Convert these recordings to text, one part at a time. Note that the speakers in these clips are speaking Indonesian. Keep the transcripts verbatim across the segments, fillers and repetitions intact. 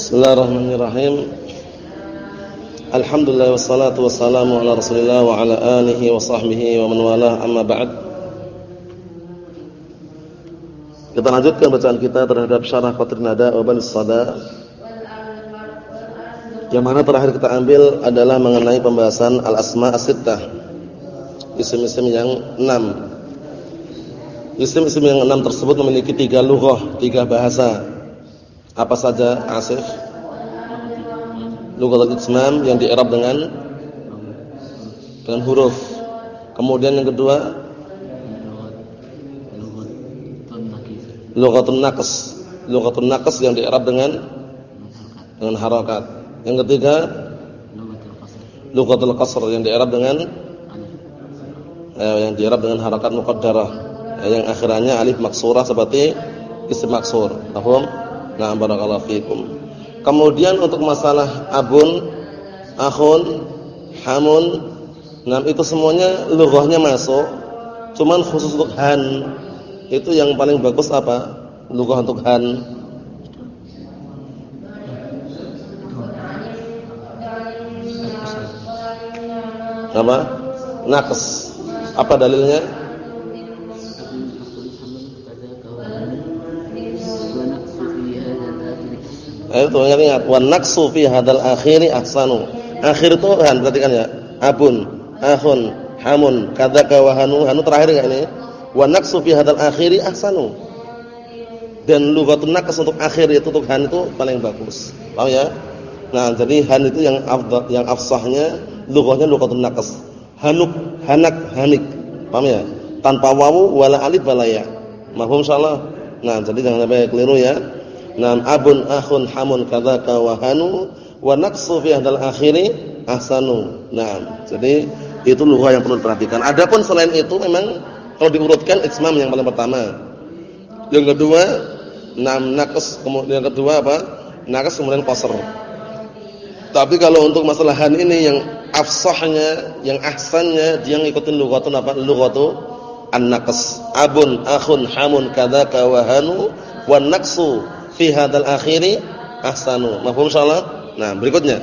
Bismillahirrahmanirrahim. Alhamdulillah wassalatu wassalamu ala Rasulillah wa ala alihi wa sahbihi wa man walah, amma ba'd. Kita lanjutkan bacaan kita terhadap Syarah Qatrun Nada wa Banis Sada. Yang mana terakhir kita ambil adalah mengenai pembahasan al-asma as-sittah. Isim-isim yang enam. Isim-isim yang enam tersebut memiliki tiga lughah, tiga bahasa. Apa saja, Asif? Lughatul ismam yang di-i'rab dengan dengan huruf. Kemudian yang kedua, lughatun naqs. Lughatun naqs yang di-i'rab dengan dengan harakat. Yang ketiga, lughatul qasr yang di-i'rab dengan eh, yang di-i'rab dengan harakat muqaddarah. Eh, yang akhirannya alif maksurah seperti isim maksur. Paham? Nah, barakallahu fikum. Kemudian untuk masalah abun, akhun, hamun, nah itu semuanya lughahnya masuk. Cuman khusus untuk han, itu yang paling bagus apa? Lughah untuk han. Apa? Naqs. Apa dalilnya? Itu ingat-ingat, wan naqsu fi hadzal akhiri ahsanu. Akhir itu han, perhatikan ya. Abun, akhun, hamun, kadzaka wa hanu. Hanu terakhir enggak ini? Wan naqsu fi hadzal akhiri ahsanu. Dan lughatun naqs untuk akhir itu untuk han itu paling bagus. Paham ya? Nah, jadi han itu yang afdal, yang afsahnya lughahnya lughatun naqs. Hanuk, hanak, hanik. Paham ya? Tanpa wawu wala alif wala ya. Mafhum insyaallah. Nah, jadi jangan sampai keliru ya. Nam abun akhun hamun kadzaka wa hanu wa naqsu fi hadzal akhiri ahsanu. Nah, jadi itu lughah yang perlu diperhatikan. Adapun selain itu memang kalau diurutkan ismam yang paling pertama. Yang kedua nam naqs, kemudian yang kedua apa? Naqs kemudian qasr. Tapi kalau untuk masalah han ini yang afsahnya, yang ahsannya dia ngikutin lughatun apa? Lughatu an-naqs. Abun akhun hamun kadzaka wa hanu wa naqsu fi hadzal akhiri ahsanu. Mafhum insyaallah? Nah, berikutnya.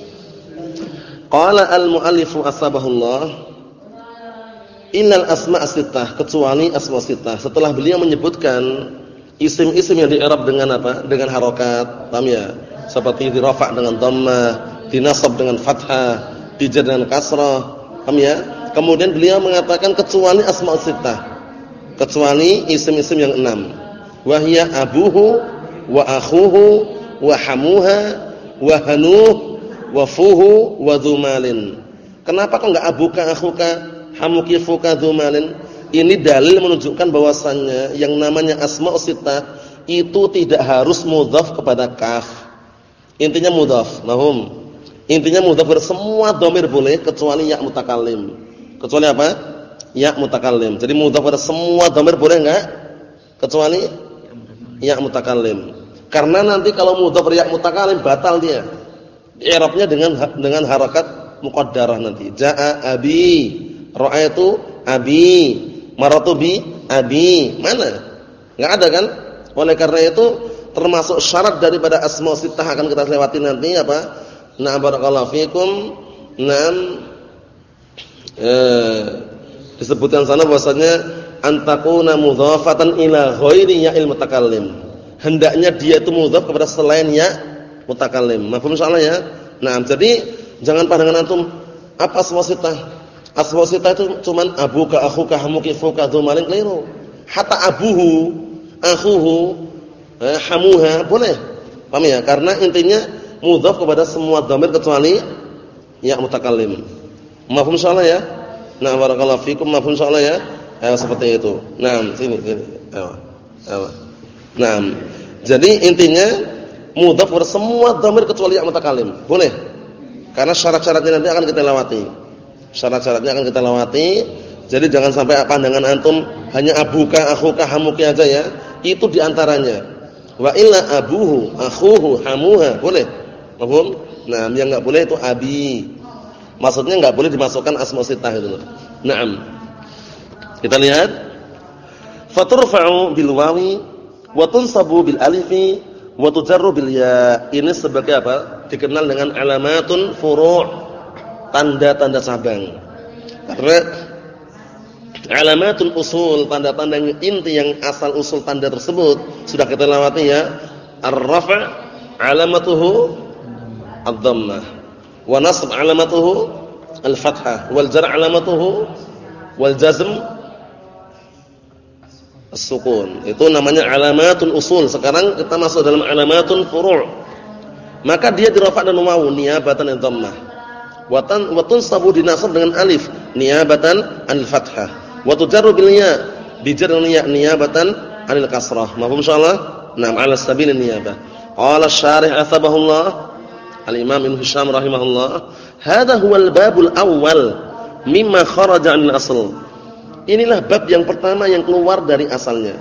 Qala al-muallifu asbahullah innal asma' as-sittah, kecuali asma' sittah. Setelah beliau menyebutkan isim-isim yang di-i'rab dengan apa? Dengan harakat, paham ya? Seperti dirafa' dengan dhammah, dinasab dengan fathah, dijar dengan kasrah, paham ya? Kemudian beliau mengatakan kecuali asma' as-sittah. Kecuali isim-isim yang enam. Wa hiya abuhu wa akhuhu wa hamuha wa hanuh wa fuhu wa dzumalin. Kenapa kok enggak abuka, akhuka, hamuki, fuka, dzumalin? Ini dalil menunjukkan bahwasannya yang namanya asmaus sittah itu tidak harus mudhaf kepada kaf. Intinya mudhaf, mahum. Intinya mudhaf semua dhamir boleh kecuali ya mutakallim. Kecuali apa? Ya mutakallim. Jadi mudhaf pada semua dhamir boleh enggak? Kecuali ya mutakallim. Karena nanti kalau mudhaf ya mutakallim batal dia. I'rabnya dengan dengan harakat muqaddarah nanti. Jaa abi, ra'aitu abi, maratu bi abi. Mana? Enggak ada kan? Oleh karena itu termasuk syarat daripada asma sittah akan kita lewati nanti apa? Na barakallahu fikum. Naam eh disebutkan sana bahwasanya antakuna mudhafatan ila ghairi ya'il mutakallim. Hendaknya dia itu mudhaf kepada selain ya mutakallim. Mafhum insyaallah ya. Nah, jadi jangan pandangan antum apa asma sittah. Asma sittah itu cuman abuka, akhuka, hamuki, fuka, dzumalin, keliru. Hatta abuhu, akhuhu, eh, hamuha boleh. Paham ya? Karena intinya mudhaf kepada semua dhamir kecuali ya mutakallim. Mafhum insyaallah ya. Nah, barakallahu fikum, mafhum insyaallah ya. Eh, seperti itu. Nah, sini sini. Ayo. Ayo. Nah, jadi intinya mudhaf kepada semua dhamir kecuali ya mutakallim. Boleh. Karena syarat-syaratnya nanti akan kita lewati. Syarat-syaratnya akan kita lewati. Jadi jangan sampai pandangan antum hanya abuka, akhuka, hamuki aja ya. Itu diantaranya. Wa illa abuhu, akhuhu, hamuha. Boleh. Paham? Nah, yang enggak boleh itu abi. Maksudnya enggak boleh dimasukkan asma sittah itu. Naam. Kita lihat. Faturfa'u bil wawi wa tunsabu bil alifi Wa tujarru bil ya. Ini sebagai apa? Dikenal dengan alamatun furu', tanda-tanda cabang. Karena alamatun usul, tanda-tanda yang inti yang asal usul tanda tersebut sudah kita lewati ya. Ar-raf' alamatuhu ad-dhammah, wa nasb alamatuhu al-fathah, wal jar alamatuhu wal jazm as-sukun. Itu namanya alamatun usul. Sekarang kita masuk dalam alamatun furu'. Maka dia dirafa' dan wawu niyabatan ad-dhammah. Wa tan wa tunsabu dinasab dengan alif niyabatan al-fathah. Wa tujarru bil ya bi jar niyabatan anil kasrah. Mafhum insyaallah? Naam, ala sabilin niyabah. Qala asy-syarih atsabahullah Al-Imam Ibnu Hisham rahimahullah, hadha huwal babul awwal mimma kharaja 'anil asl. Inilah bab yang pertama yang keluar dari asalnya.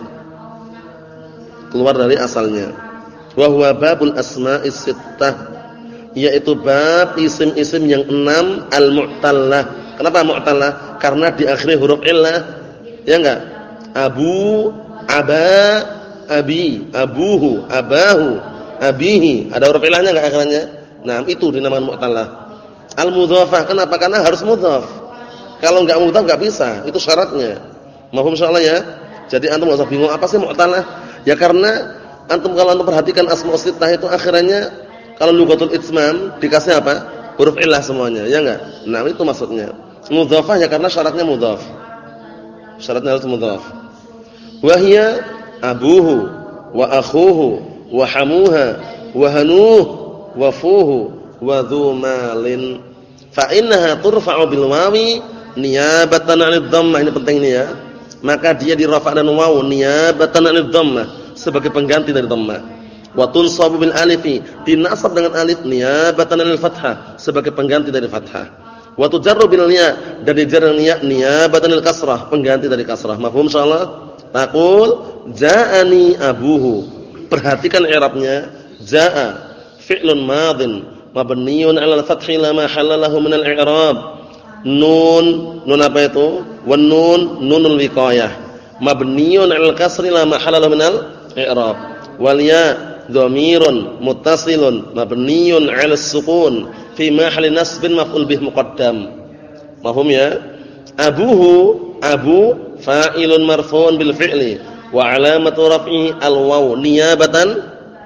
Keluar dari asalnya. Wa huwa babul asma'is sittah, yaitu bab isim-isim yang enam al-mu'tallah. Kenapa mu'tallah? Karena diakhiri huruf illah. Ya enggak? Abu, aba, abi, abuhu, abahu, abihi. Ada huruf illahnya enggak akhirnya? Nah, itu dinamakan mu'tallah. Al-mudhafah, kenapa? Karena harus mudhaf. Kalau enggak mudhaf enggak bisa, itu syaratnya. Mafhum insyaallah ya? Jadi antum enggak usah bingung apa sih mu'tallah? Ya karena antum kalau antum perhatikan asma sittah itu akhirnya kalau lughatul itsmam dikasih apa? Huruf illah semuanya, ya enggak? Nah, itu maksudnya. Mudhafah ya karena syaratnya mudhaf. Syaratnya harus mudhaf. Wa hiya abuhu wa akhuhu wa hamuha wa hanuh wa fuhu wa dhu malin, fa innaha turfa'u bil wawi niyabatan 'anid dhammah. Ini penting ini ya. Maka dia dirafa' dan wawu niyabatan 'anid dhammah, sebagai pengganti dari dhammah. Wa tunsabu bil alifi, dinasab dengan alif niyabatan 'anil fathah, sebagai pengganti dari fathah. Wa tujarru bil ya, dan dijar dengan ya niyabatan 'anil kasrah, pengganti dari kasrah. Mafhum insyaallah? Taqul ja'ani abuhu. Perhatikan i'rabnya. Ja'a fi'lun madhin mabniun 'ala al-fathi la mahalla lahu min al-i'rab. Nun, nun apa itu? Wan nun nunul wiqayah. Mabniun 'ala al-kasri la mahalla lahu min al-i'rab. Wal ya dhamirun muttasilun mabniun 'ala as-sukun fi mahalli nasbin maf'ul bih muqaddam. Mafhum ya? Abuhu, abu fa'ilun marfu'un bil fi'li wa 'alamatu raf'ihi al-waw niyabatan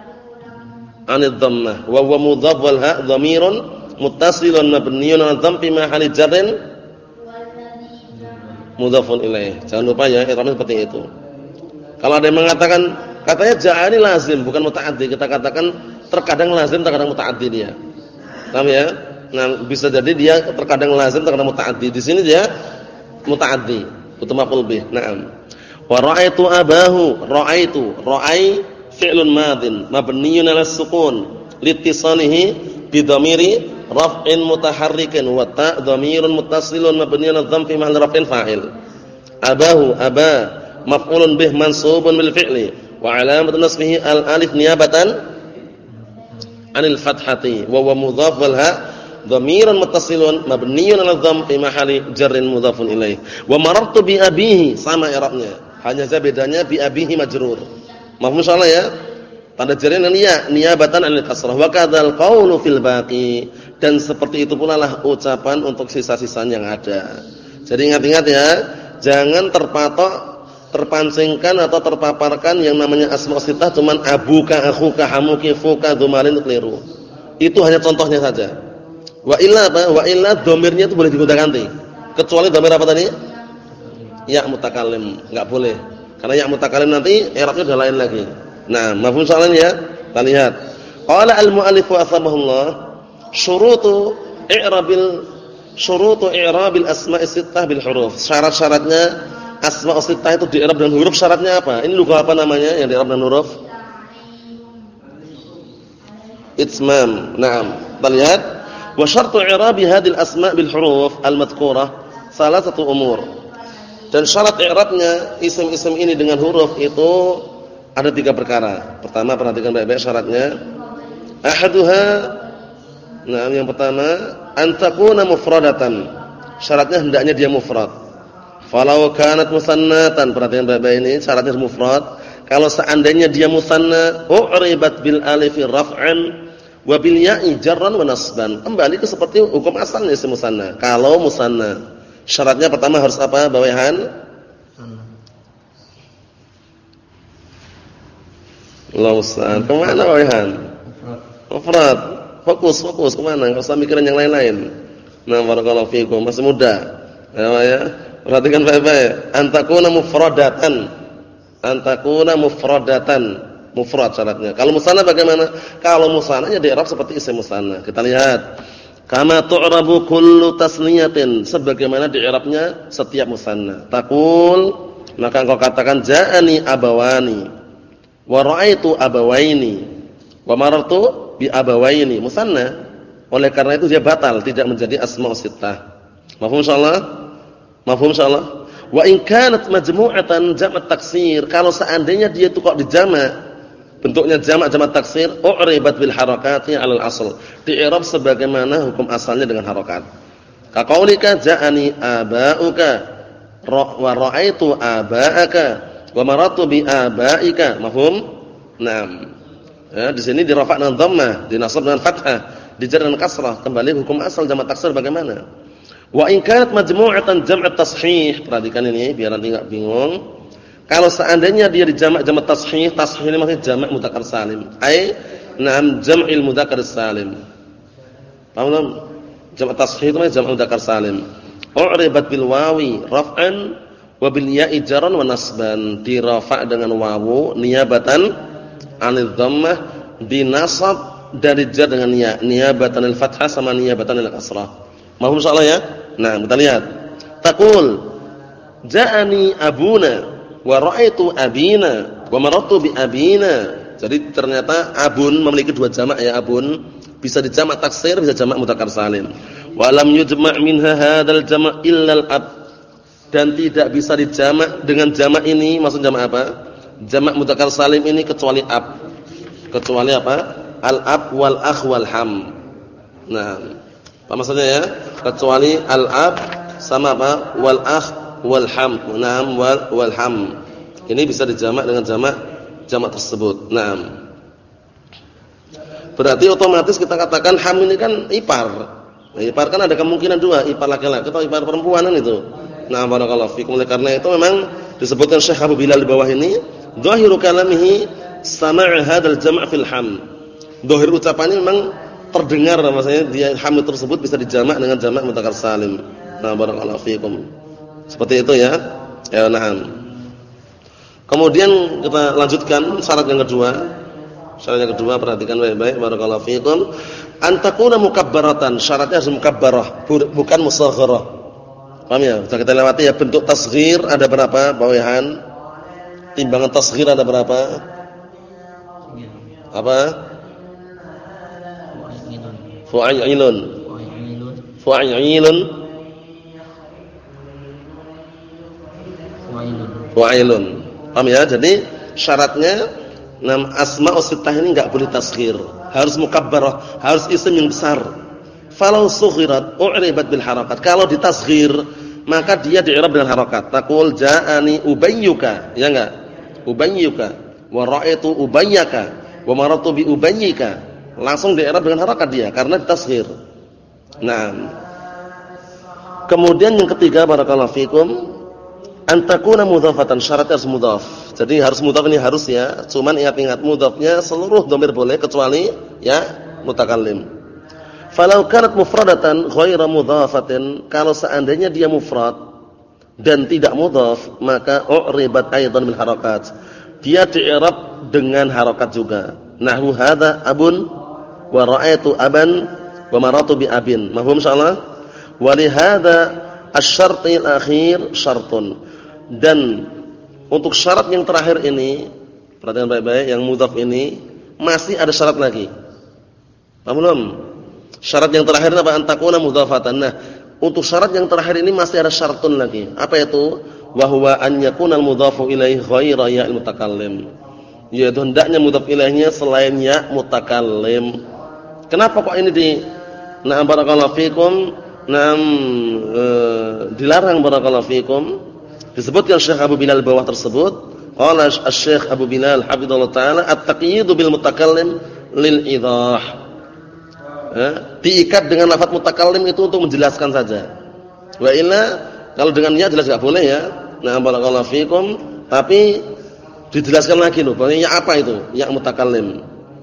'anil dhammah wa huwa mudhaf wal ha dhamirun muttasilun mabniun 'ala dhamm fi mahalli jarrin mudhafun ilaih. Jangan lupa ya, i'rabnya seperti itu. Kalau ada yang mengatakan katanya ja'ani lazim bukan muta'addi, kita katakan terkadang lazim terkadang muta'addi dia. Paham ya? Nah, bisa jadi dia terkadang lazim terkadang muta'addi. Di sini dia muta'addi, itu maf'ul bih. Naam. Wa ra'aitu abahu, ra'aitu, ra'ai fi'lun madhin mabniun 'ala as-sukun liittisalihi bi dhamiri raf'in mutaharrikin wa ta' dhamirun muttasilun mabniun 'ala dhamm fi mahalli raf'in fa'il. Abahu, aba maf'ulun bih mansubun bil fi'li wa 'alamatu nasbihi al-alif niyabatan 'anil fathati wa huwa mudhaf wal ha dhamirun muttasilun mabniun 'ala dhamm fi mahalli jarrin mudhafun ilaih. Wa marartu bi abihi, sama i'rabnya, hanya saja bedanya bi abihi majrur. Mafhum insyaallah ya? Tanda jarnya niya niyabatan 'anil kasrah wa kadzal qawlu fil baqi, dan seperti itu pula lah ucapan untuk sisa-sisa yang ada. Jadi ingat-ingat ya, jangan terpatok, terpancingkan atau terpaparkan yang namanya asma sittah cuman abuka, akhuka, hamuki, fuka, dzumalin, itu keliru. Itu hanya contohnya saja. Wa illa apa? Wa illa dhamirnya itu boleh digonta-ganti. Kecuali dhamir apa tadi? Ya mutakallim, enggak boleh. Karena ya mutakallim nanti i'rabnya udah lain lagi. Nah, mafhum soalnya ya? Kita lihat. Qala al-mu'allif wa athabahullah, syurutu i'rabil syurutu i'rabil asma'i sittah bil huruf. Syarat-syaratnya asma' sittah itu di-i'rab dengan huruf, syaratnya apa? Ini lughah apa namanya yang di-i'rab dengan huruf? Itsmam. Naam. Kita lihat. Wa syartu i'rabi hadhil asma' bil huruf al-madhkurah salasatu umur. Dan syarat i'rabnya isim-isim ini dengan huruf itu ada tiga perkara. Pertama, perhatikan baik-baik syaratnya. Ahaduha, nah yang pertama, an takuna mufradatan. Syaratnya hendaknya dia mufrad. Falau kanat musannatan, perhatikan baik-baik ini syaratnya mufrad. Kalau seandainya dia musanna, u'ribat bil alif raf'an wa bil ya'i jarran wa nasban. Kembali ke seperti hukum asalnya isim musanna. Kalau musanna, syaratnya pertama harus apa, bawahan? Allahu musta'an. Kemana bawahan? Mufrad. Fokus, fokus kemana? Enggak usah mikirin yang lain-lain. Nah, barakallahu fiikum, masih muda. Ya, perhatikan baik-baik. Antakuna mufradatan. Antakuna mufradatan. Mufrad syaratnya. Kalau musanna bagaimana? Kalau musannanya di i'rab seperti isim musanna. Kita lihat. Kama tu'rabu kullu tasniyatin. Sebagaimana di i'rabnya setiap musanna. Taqul, maka engkau katakan ja'ani abawani. Wa ra'aitu abawaini. Wa marartu bi abawaini. Musanna. Oleh karena itu dia batal, tidak menjadi asma' sittah. Mafhum insyaallah? Mafhum insyaallah? Wa in kanat majmu'atan jama' taksir. Kalau seandainya dia itu kok dijama', bentuknya jama' jama' taksir, u'ribat bil harakati 'alal asl. Di-i'rab sebagaimana hukum asalnya dengan harakat. Ka qaulika ja'ani aba'uka wa ra'aitu aba'aka wa marartu bi aba'ika. Mafhum? Naam. Ya, di sini dirafa' dengan dhammah, dinasab dengan fathah. Dijar dengan kasrah, kembali hukum asal jamak taksir bagaimana? Wa in kanat majmu'atan jam'at tashih. Perhatikan ini biar nanti enggak bingung. Kalau seandainya dia dijamak jamak tashih, tashih ini maksudnya jamak mudzakkar salim. Ai na'am jam'il mudzakkar salim. Paham belum? Jamak tashih itu maksudnya jamak mudzakkar salim. U'ribat bil wawi raf'an wa bil ya'i jarran wa nasban. Dirafa' dengan wawu niyabatan 'anil dhammah, dinasab dari jar dengan ya, niyabatan al-fathah sama niyabatan al-kasrah. Mahum insyaallah ya? Nah, kita lihat. Taqul ja'ani abuna wa ra'aitu abina wa marartu bi abina. Jadi ternyata abun memiliki dua jamak ya, abun bisa dijamak taksir, bisa jamak mudzakkar salim. Wa lam yujma' minha hadzal jama' illa al-ab. Dan tidak bisa dijamak dengan jamak ini, maksud jamak apa? Jamak mudzakkar salim ini kecuali ab. Kecuali apa? Al-ab wal akh wal ham. Nah, apa maksudnya ya? Kecuali al-ab sama apa? Wal akh wal ham. Naam wal wal ham. Ini bisa dijamak dengan jamak jamak tersebut. Naam. Berarti otomatis kita katakan ham ini kan ipar. Nah, ipar kan ada kemungkinan dua, ipar laki-laki atau ipar perempuan itu. Nah, barakallahu fikum. Oleh karena itu memang disebutkan Syekh Abu Bilal di bawah ini, dhahiru kalamihi sama' hadzal jam' fil ham. Dohir ucapannya memang terdengar, maksudnya dia hamil tersebut bisa dijamak dengan jamak mudzakkar salim. Nah, barakallahu fiikum. Seperti itu ya. Ya, na'am. Kemudian kita lanjutkan syarat yang kedua. Syarat yang kedua perhatikan baik-baik, barakallahu fiikum. Antakuna mukabbaratan, syaratnya harus mukabbarah, bukan mushagharah. Paham ya? Sudah kita lewati ya, bentuk tasghir ada berapa? Bawahan. Timbangan tasghir ada berapa? Apa? Fu'ailun Fu'ailun Fu'ailun. Paham ya? Jadi syaratnya nam asma'us sittah ini enggak boleh tasghir, harus mukabbarah, harus isim yang besar. Falau sughirat u'ribat bil harakat. Kalau ditasghir maka dia di'rab dengan harakat. Taqul ja'ani ubayyuka, ya enggak? Ubayyuka wa ra'aitu ubayyaka wa marartu bi ubayyika. Langsung di'rab dengan harakat dia karena ditasghir. Nah. Kemudian yang ketiga barakallahu fikum, antakuna mudhafatan, syaratnya harus mudhaf. Jadi harus mudhaf ini harus ya. Cuman ingat-ingat mudhafnya seluruh dhamir boleh kecuali ya mutakallim. Falau kanat mufradatan ghaira mudhafatin, kalau seandainya dia mufrad dan tidak mudhaf, maka u'ribat aidan bil harakat. Dia di'rab dengan harakat juga. Nahwu hadza abun wa ra'aitu aban wa maratu bi abin. Mafhum insyaallah? Wa li hadza asy-syartil akhir syartun. Dan untuk syarat yang terakhir ini, perhatikan baik-baik, yang mudhaf ini masih ada syarat lagi. Paham belum? Syarat yang terakhir apa? Antakuna mudhafatan. Nah, untuk syarat yang terakhir ini masih ada syartun lagi. Apa itu? Wa huwa an yakunal mudhafu ilaihi ghaira ya'il mutakallim. Yaitu hendaknya mudhaf ilaihnya selain ya mutakallim. Kenapa kok ini di na'am barakallahu fikum, na'am e, dilarang barakallahu fikum? Disebutkan Syekh Abu Bilal bawah tersebut Qala Asy-Syaikh Abu Bilal hafizallahu taala at-taqyid bil mutakallim lil idah. Ya, diikat dengan lafaz mutakallim itu untuk menjelaskan saja. Wa illa kalau dengan ya jelas enggak boleh ya. Nah, barakallahu fikum, tapi dijelaskan lagi loh, ya apa itu? Ya mutakallim.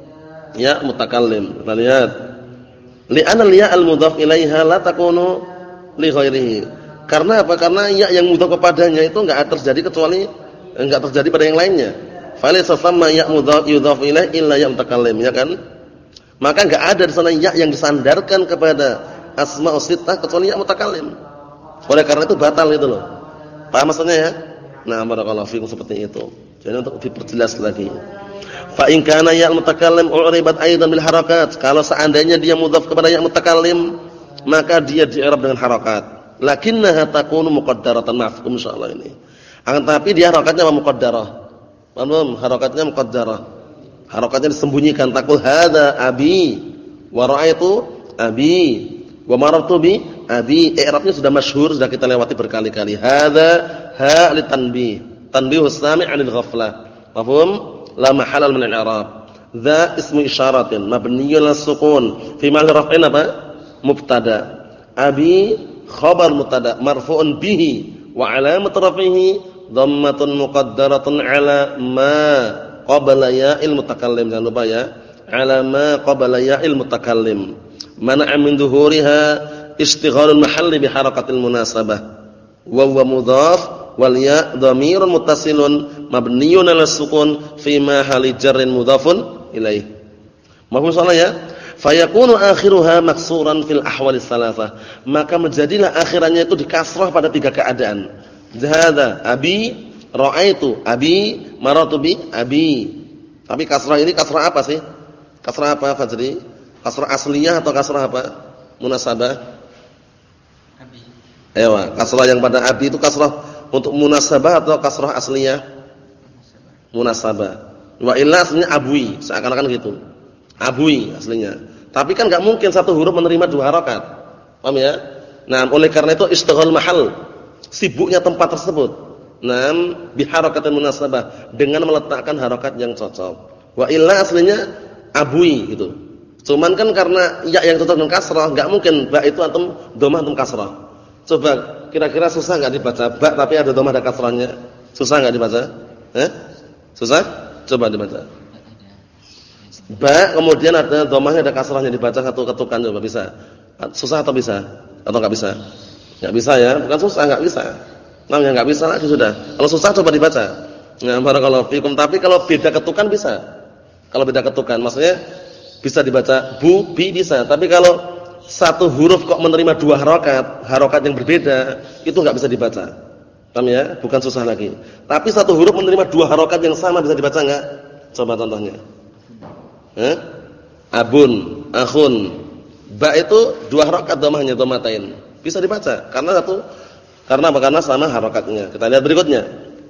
Ya mutakallim. Kita lihat. Li'anna al-ya al-mudhaf ilaiha la takunu li ghairihi. Karena apa? Karena ya yang mudhaf kepadanya itu enggak terjadi kecuali enggak terjadi pada yang lainnya. Fa laysa thamma ya mudhaf yudhaf ilaihi illa ya mutakallim, ya kan? Maka enggak ada di sana ya yang disandarkan kepada asma'us sittah kecuali ya mutakallim. Oleh karena itu batal itu loh. Paham maksudnya ya? Nah, barakallahu fikum seperti itu. Jadi untuk diperjelas lagi. Fa in kana ya mutakallim u'ribat aidan bil harakat. Kalau seandainya dia mudhaf kepada ya mutakallim, maka dia di-i'rab dengan harakat. Lakinnaha takunu muqaddaratan, mafhum insyaallah ini. Akan tapi dia harakatnya muqaddarah. Paham? Harakatnya muqaddarah. Harakatnya disembunyikan. Taqul hadza abi wa ra'aitu abi wa marartu bi abi. I'rabnya sudah masyhur, sudah kita lewati berkali-kali. Hadza ha li tanbih. Tanbihus sami' 'anil ghaflah. Mafhum? La mahalla min al-i'rab. Dza ismu isyaratin mabniyyun lis-sukun fi mahall raf'in apa? Mubtada. Abi khabar mubtada marfu'un bihi wa 'alamat raf'ihi dhammatun muqaddaratun 'ala ma qabla ya'il mutakallim. Jangan lupa ya. 'Ala ma qabla ya'il mutakallim. Mana'a min dhuhuriha istighalul mahalli bi harakatil munasabah. Wa huwa mudhaf wal ya dhamirun muttasilun mabniyyun 'ala sukun fi mahalli jarrin mudhafun ilaih. Mafhum soalnya ya? Fayakunu akhiruha maksuran fil ahwal tsalatsa. Maka menjadilah akhirannya itu dikasrah pada tiga keadaan. Hadza abi ra'aitu abi marartu bi abi. Tapi kasrah ini kasrah apa sih? Kasrah apa Fajri? Kasrah asliyah atau kasrah apa? Munasabah? Abi. Ewa, kasrah yang pada abi itu kasrah untuk munasabah atau kasrah asliyah? Munasabah. Wa illa aslinya abwi, seakan-akan gitu. Abwi aslinya. Tapi kan enggak mungkin satu huruf menerima dua harakat. Paham ya? Nah, oleh karena itu istighal mahal, sibuknya tempat tersebut. Naam bi harakatin munasabah, dengan meletakkan harakat yang cocok. Wa illa aslinya abwi gitu. Cuman kan karena ya yang cocok dengan kasrah, enggak mungkin ba itu antum dhammah antum kasrah. Coba kira-kira susah enggak dibaca ba tapi ada dhammah ada kasrahnya? Susah enggak dibaca? Eh? Susah? Coba dibaca. Ba kemudian ada dhammahnya ada kasrahnya dibaca satu ketukan, coba bisa. Susah atau bisa? Atau enggak bisa? Enggak bisa ya, bukan susah, enggak bisa. Namanya enggak bisa lagi sudah. Kalau susah coba dibaca. Nah, barakallahu fikum. Tapi kalau beda ketukan bisa. Kalau beda ketukan maksudnya bisa dibaca bu, bi bisa. Tapi kalau satu huruf kok menerima dua harokat, harokat yang berbeda, itu enggak bisa dibaca. Paham ya? Bukan susah lagi. Tapi satu huruf menerima dua harokat yang sama bisa dibaca enggak? Coba contohnya. Eh? Abun, akhun. Ba itu dua harokat dhammahnya dhammatain. Bisa dibaca karena satu karena apa? Karena sama harokatnya. Kita lihat berikutnya.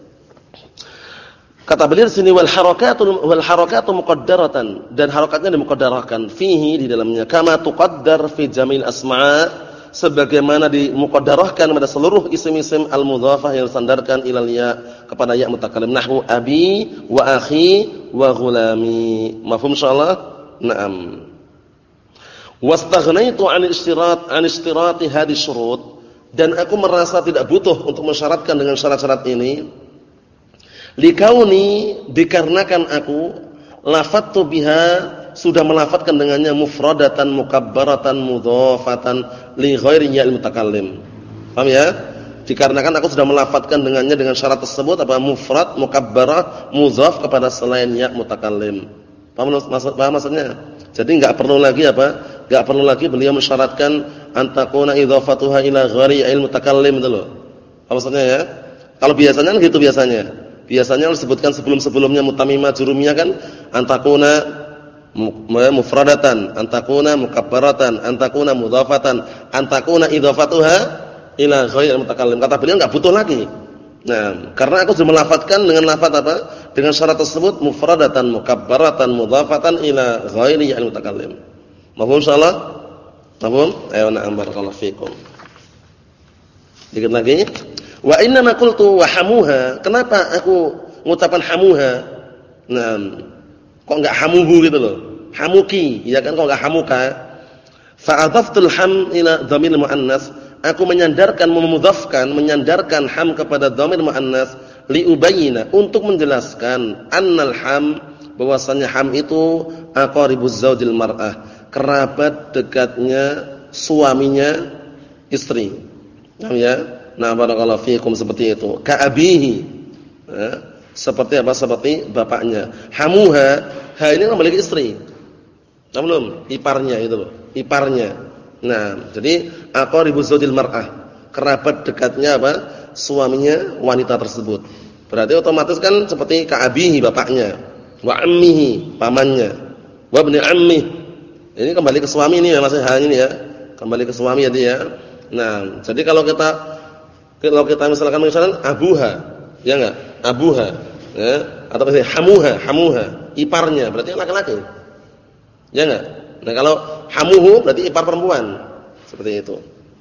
Kata beliau di sini wal harakatul wal harakatu muqaddaratan, dan harakatnya dimuqaddarahkan fihi di dalamnya kama tuqaddar fi jamil asma', sebagaimana dimuqaddarahkan pada seluruh isim-isim al-mudhafah yang disandarkan ilal ya kepada ya mutakallim, nahwu abi wa akhi wa ghulami. Mafhum insyaallah? Naam. Wastaghnaitu 'an istirat 'an istirati hadhihi syurut, dan aku merasa tidak butuh untuk mensyaratkan dengan syarat-syarat ini. Likauni, dikarenakan aku lafattu biha, sudah melafatkan dengannya mufradatan mukabbaratan mudhafatan li ghairi ya'il mutakallim. Paham ya? Dikarenakan aku sudah melafatkan dengannya dengan syarat tersebut apa? Mufrad mukabbarah mudhaf kepada selain ya mutakallim. Paham maksud paham maksudnya? Jadi enggak perlu lagi apa? Enggak perlu lagi beliau mensyaratkan antakuna idhafatuha ila ghairi ya'il mutakallim itu loh. Apa maksudnya ya? Kalau biasanya kan gitu biasanya. Biasanya disebutkan sebelum-sebelumnya mutamimah jurumiyah kan antakuna mufradatan, antakuna mukabbaratan, antakuna mudhafatan, antakuna idhafatuha ila ghairil mutakallim. Kata beliau enggak butuh lagi. Nah, karena aku sudah melafadzkan dengan lafaz apa? Dengan syarat tersebut mufradatan mukabbaratan mudhafatan ila ghairil mutakallim. Mafhum insyaallah? Mafhum? Ayo na'am barakallahu fikum. Dikit lagi. Wa inna ma qultu wa hamuha. Kenapa aku ngucapan hamuha. Nah, kok enggak hamuhu gitu loh. Hamuki, ya kan, kok enggak hamuka. Fa adaftul ham ila dhamir muannas. Aku menyandarkan, memudhafkan, menyandarkan ham kepada dhamir muannas li ubayyina, untuk menjelaskan annal ham, bahwasanya ham itu aqribuz zaujil mar'ah, kerabat dekatnya suaminya istri. Paham ya? Nah, barakallahu fikum, seperti itu. Ka abihi. Ya, seperti apa? Seperti bapaknya. Hamuha, ha ini kembali ke istri. Nah, belum, iparnya itu loh, iparnya. Nah, jadi aqribuz zaujil mar'ah, kerabat dekatnya apa? Suaminya wanita tersebut. Berarti otomatis kan seperti ka abihi, bapaknya, wa ammihi, pamannya, wa ibni ammi. Ini kembali ke suami ini ya, maksudnya ha ini ya. Kembali ke suami ya dia. Nah, jadi kalau kita kalau kita misalkan misalkan abuha, ya enggak? Abuha, ya, atau hamuha, hamuha, iparnya, berarti laki-laki. Ya enggak? Nah, kalau hamuhu berarti ipar perempuan. Seperti itu.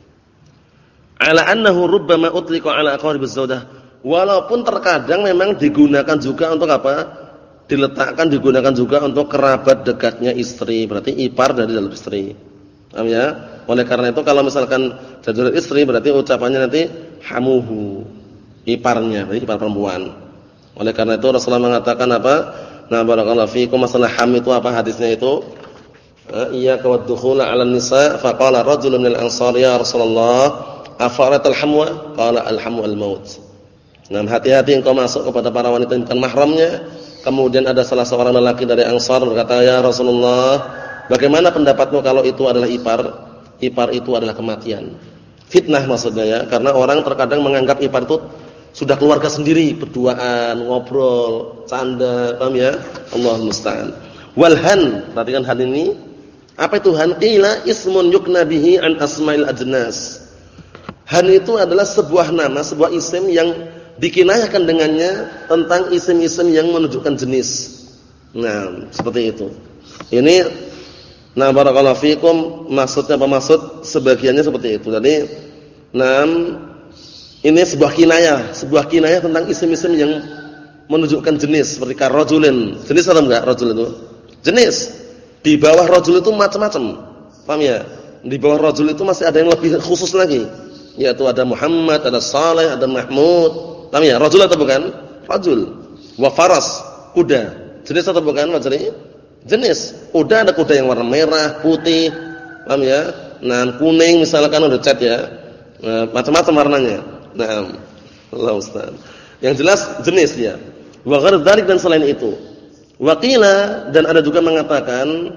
Ala annahu rubbama utliqa ala aqrabiz zawjah. Walaupun terkadang memang digunakan juga untuk apa? Diletakkan, digunakan juga untuk kerabat dekatnya istri, berarti ipar dari dalam istri. Paham ya? Oleh karena itu kalau misalkan dari istri berarti ucapannya nanti hamuhu, iparnya, berarti ipar perempuan. Oleh karena itu Rasulullah mengatakan apa? Nah, barakallahu fiikum, masalah ham itu apa hadisnya itu? Iyyaka wad-dukhula 'alan nisa, faqala rajulun minal ansar, ya Rasulullah, afaratal hamwa? Qala al-hamu al-maut. Nah, hati-hati engkau masuk kepada para wanita yang bukan mahramnya. Kemudian ada salah seorang lelaki dari Ansar berkata, ya Rasulullah, bagaimana pendapatmu kalau itu adalah ipar? Ipar itu adalah kematian. Fitnah maksudnya ya, karena orang terkadang menganggap ipar itu sudah keluarga sendiri, berduaan, ngobrol, canda, paham ya? Allahul musta'an. Walhan, perhatikan hal ini. Apa itu han? Qila ismun yukna bihi an asma'il ajnas. Han itu adalah sebuah nama, sebuah isim yang dikinayahkan dengannya tentang isim-isim yang menunjukkan jenis. Nah, seperti itu. Ini, nah, barakallahu fikum, maksudnya apa maksud? Sebagiannya seperti itu. Jadi, nah, ini sebuah kinayah, sebuah kinayah tentang isim-isim yang menunjukkan jenis, seperti karajulin. Jenis atau enggak rajul itu? Jenis. Di bawah rajul itu macam-macam. Paham ya? Di bawah rajul itu masih ada yang lebih khusus lagi. Yaitu ada Muhammad, ada Saleh, ada Mahmud. Paham ya? Rajul atau bukan? Rajul. Wa faras, kuda. Jenis atau bukan? Majri? Jenis. Kuda ada kuda yang warna merah, putih. Paham ya? Nah, kuning misalkan udah cat ya. Nah, macam-macam warnanya. Nah, Allah Ustaz. Yang jelas jenis dia. Wa ghair dzalik, dan selain itu. Wa qila, dan ada juga mengatakan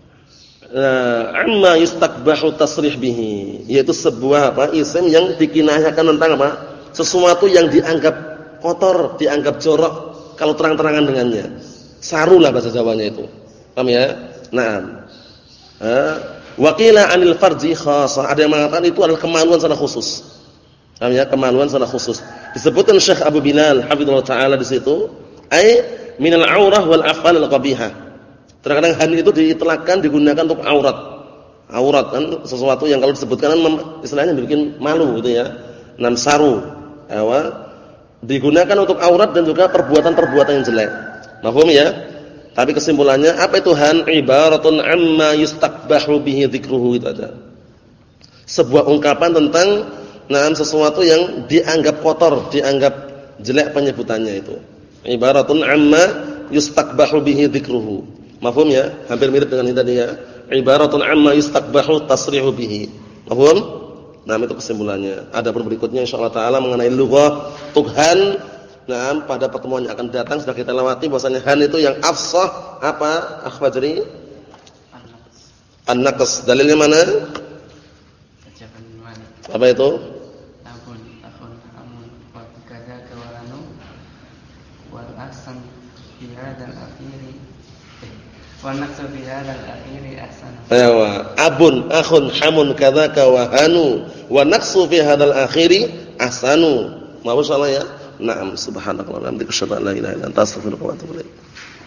amma yustakbahu tasrih bihi, yaitu sebuah apa? Isim yang dikinayahkan tentang apa? Sesuatu yang dianggap kotor, dianggap jorok kalau terang-terangan dengannya. Saru lah bahasa Jawanya itu. Paham ya? Naam. Wa qila 'anil farji khassah, ada yang mengatakan itu adalah kemaluan secara khusus. Paham ya? Kemaluan secara khusus. Disebutkan Syekh Abu Bilal hafizallahu taala di situ, ai minal aurah wal af'al al qabihah. Terkadang han itu diitlakkan, digunakan untuk aurat. Aurat kan sesuatu yang kalau disebutkan kan istilahnya bikin malu gitu ya. Nam saru. Awa digunakan untuk aurat dan juga perbuatan-perbuatan yang jelek. Paham ya? Tapi kesimpulannya apa itu han? Ibaratun amma yustakbahu bihi dzikruhu, itu aja. Sebuah ungkapan tentang nam sesuatu yang dianggap kotor, dianggap jelek penyebutannya itu. Ibaratun amma yustakbahu bihi dzikruhu. Mafhum ya? Hampir mirip dengan ini tadi ya. Ibaratun amma yustakbahu tasrihu bihi. Mafhum? Nah, itu kesimpulannya. Adapun berikutnya insyaallah taala mengenai lughah Tuhan, nah, pada pertemuan yang akan datang sudah kita lewati bahwasanya han itu yang afsah apa? Akhwajri? An-naqs. Dalilnya mana? Apa itu? Akun, akun, amun, wa kadza kawanu wal ahsan fi hadzal akhiri. Wa naqsu fi hadzal akhiri ahsan. Aywa, abun, akhun, hamun, kadzaka wa hanu, wa naqsu fi hadzal akhiri ahsanu. Masyaallah ya. Naam, subhanallah wa bihamdihi, asyhadu an la ilaha illa anta, astaghfiruka wa atubu ilaik.